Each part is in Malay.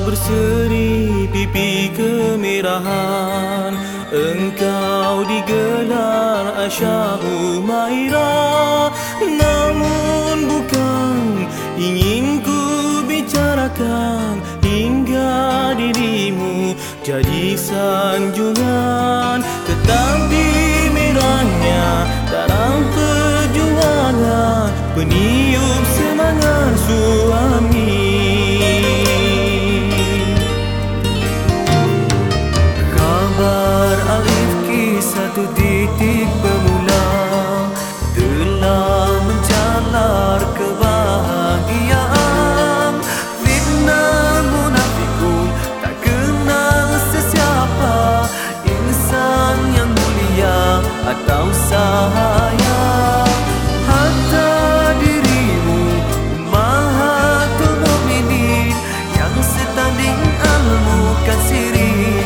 berseri pipi kemerahan, engkau digelar Aisyah Humairah. Namun bukan ingin ku bicarakan hingga dirimu jadi sanjungan, tetapi merahnya dalam perjuangan peniup semangat suami. Kabar alif kisah satu titik bermula telah menjalar kebahagiaan. Fitnah munafikun tak kenal sesiapa, insan yang mulia atau sahaya. Hatta dirimu Ummahatul Mukminin yang setanding ilmu kan siri.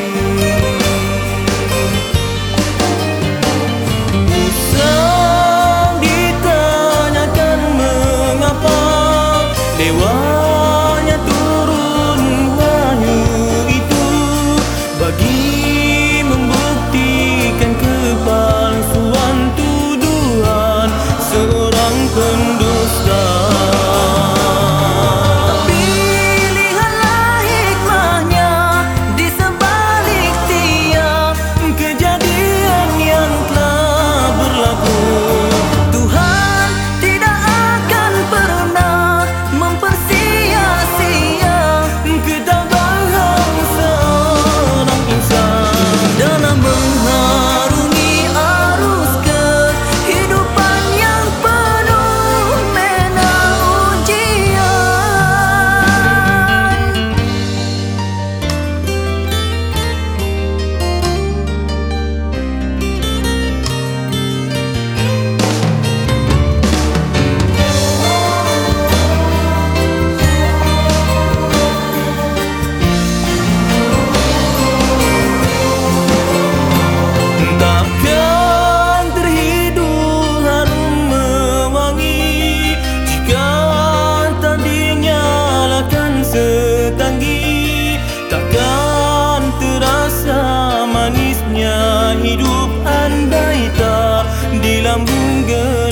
Dewanya turun wahyu itu bagi membuktikan kepalsuan tuduhan seorang pendusta. Tapi lihatlah hikmahnya di sebalik tiap kejadian yang telah berlaku. Tuhan tidak akan pernah mempersia-sia ketabahan seorang insan dalam mengharungi arus kehidupan yang penuh mena ujian. Takkan terhidup harum mewangi jika tadi nyalakan setanggi. Takkan terasa manisnya hidup andai tak dilambung